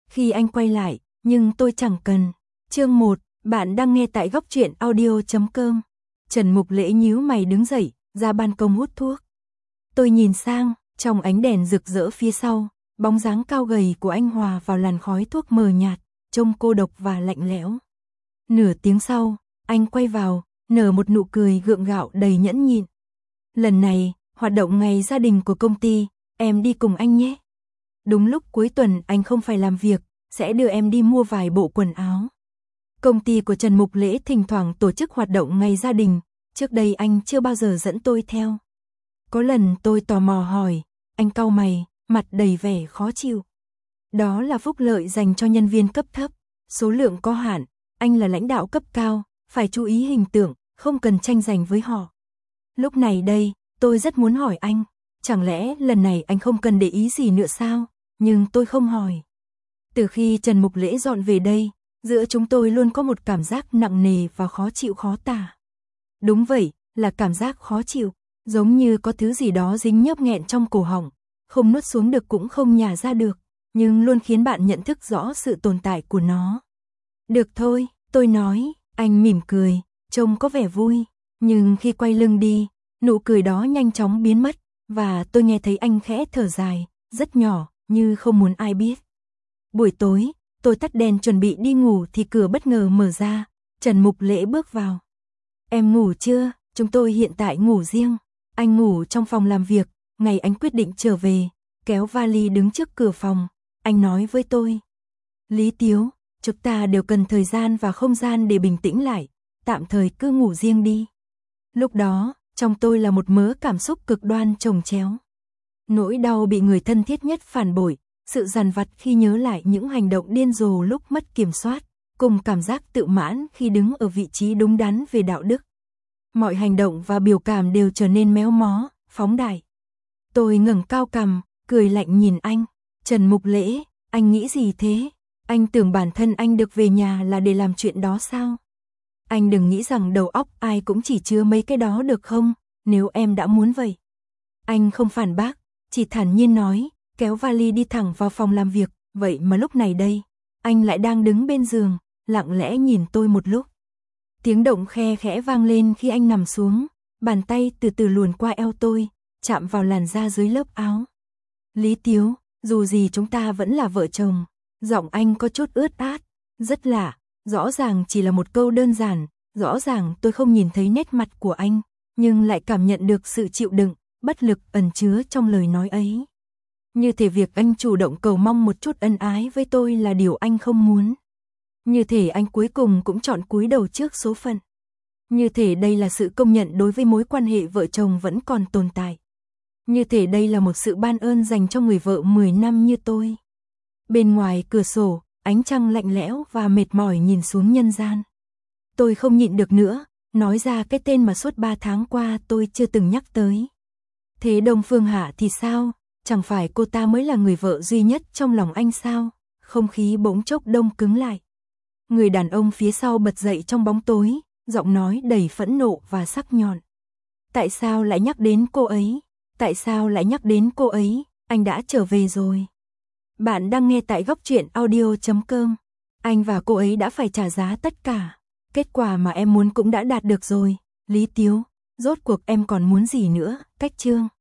khi anh quay lại, nhưng tôi chẳng cần. Chương 1, bạn đang nghe tại góc truyện audio.com. Trần Mục Lễ nhíu mày đứng dậy, ra ban công hút thuốc. Tôi nhìn sang, trong ánh đèn rực rỡ phía sau, bóng dáng cao gầy của anh hòa vào làn khói thuốc mờ nhạt, trông cô độc và lạnh lẽo. Nửa tiếng sau, anh quay vào, nở một nụ cười gượng gạo đầy nhẫn nhịn. Lần này, hoạt động ngày gia đình của công ty, em đi cùng anh nhé. Đúng lúc cuối tuần anh không phải làm việc, sẽ đưa em đi mua vài bộ quần áo. Công ty của Trần Mục Lễ thỉnh thoảng tổ chức hoạt động ngày gia đình, trước đây anh chưa bao giờ dẫn tôi theo. Có lần tôi tò mò hỏi, anh cau mày, mặt đầy vẻ khó chịu. Đó là phúc lợi dành cho nhân viên cấp thấp, số lượng có hạn, anh là lãnh đạo cấp cao, phải chú ý hình tượng, không cần tranh giành với họ. Lúc này đây, tôi rất muốn hỏi anh, chẳng lẽ lần này anh không cần để ý gì nữa sao? Nhưng tôi không hỏi. Từ khi Trần Mục Lễ dọn về đây, giữa chúng tôi luôn có một cảm giác nặng nề và khó chịu khó tả. Đúng vậy, là cảm giác khó chịu, giống như có thứ gì đó dính nhớp nghẹn trong cổ họng, không nuốt xuống được cũng không nhả ra được, nhưng luôn khiến bạn nhận thức rõ sự tồn tại của nó. Được thôi, tôi nói, anh mỉm cười, trông có vẻ vui, nhưng khi quay lưng đi, nụ cười đó nhanh chóng biến mất, và tôi nghe thấy anh khẽ thở dài, rất nhỏ, như không muốn ai biết. Buổi tối, tôi tắt đèn chuẩn bị đi ngủ thì cửa bất ngờ mở ra, Trần Mục Lễ bước vào. Em ngủ chưa? Chúng tôi hiện tại ngủ riêng. Anh ngủ trong phòng làm việc, ngày anh quyết định trở về, kéo vali đứng trước cửa phòng, anh nói với tôi. Lý Tiếu, chúng ta đều cần thời gian và không gian để bình tĩnh lại, tạm thời cứ ngủ riêng đi. Lúc đó, trong tôi là một mớ cảm xúc cực đoan chồng chéo. Nỗi đau bị người thân thiết nhất phản bội, sự dằn vặt khi nhớ lại những hành động điên rồ lúc mất kiểm soát, cùng cảm giác tự mãn khi đứng ở vị trí đúng đắn về đạo đức. Mọi hành động và biểu cảm đều trở nên méo mó, phóng đại. Tôi ngẩng cao cằm, cười lạnh nhìn anh. Trần Mục Lễ, anh nghĩ gì thế? Anh tưởng bản thân anh được về nhà là để làm chuyện đó sao? Anh đừng nghĩ rằng đầu óc ai cũng chỉ chứa mấy cái đó được không, nếu em đã muốn vậy. Anh không phản bác, chỉ thản nhiên nói, kéo vali đi thẳng vào phòng làm việc, vậy mà lúc này đây, anh lại đang đứng bên giường, lặng lẽ nhìn tôi một lúc. Tiếng động khe khẽ vang lên khi anh nằm xuống, bàn tay từ từ luồn qua eo tôi, chạm vào làn da dưới lớp áo. Lý Tiếu, dù gì chúng ta vẫn là vợ chồng, giọng anh có chút ướt át, rất lạ, rõ ràng chỉ là một câu đơn giản, rõ ràng tôi không nhìn thấy nét mặt của anh, nhưng lại cảm nhận được sự chịu đựng, bất lực ẩn chứa trong lời nói ấy. Như thể việc anh chủ động cầu mong một chút ân ái với tôi là điều anh không muốn. Như thể anh cuối cùng cũng chọn cúi đầu trước số phận. Như thể đây là sự công nhận đối với mối quan hệ vợ chồng vẫn còn tồn tại. Như thể đây là một sự ban ơn dành cho người vợ 10 năm như tôi. Bên ngoài cửa sổ, ánh trăng lạnh lẽo và mệt mỏi nhìn xuống nhân gian. Tôi không nhịn được nữa, nói ra cái tên mà suốt 3 tháng qua tôi chưa từng nhắc tới. Thế Đông Phương Hạ thì sao? Chẳng phải cô ta mới là người vợ duy nhất trong lòng anh sao? Không khí bỗng chốc đông cứng lại. Người đàn ông phía sau bật dậy trong bóng tối, giọng nói đầy phẫn nộ và sắc nhọn. Tại sao lại nhắc đến cô ấy? Tại sao lại nhắc đến cô ấy? Anh đã trở về rồi. Bạn đang nghe tại góc truyện audio.com. Anh và cô ấy đã phải trả giá tất cả. Kết quả mà em muốn cũng đã đạt được rồi. Lý Tiếu, rốt cuộc em còn muốn gì nữa? Cách chương.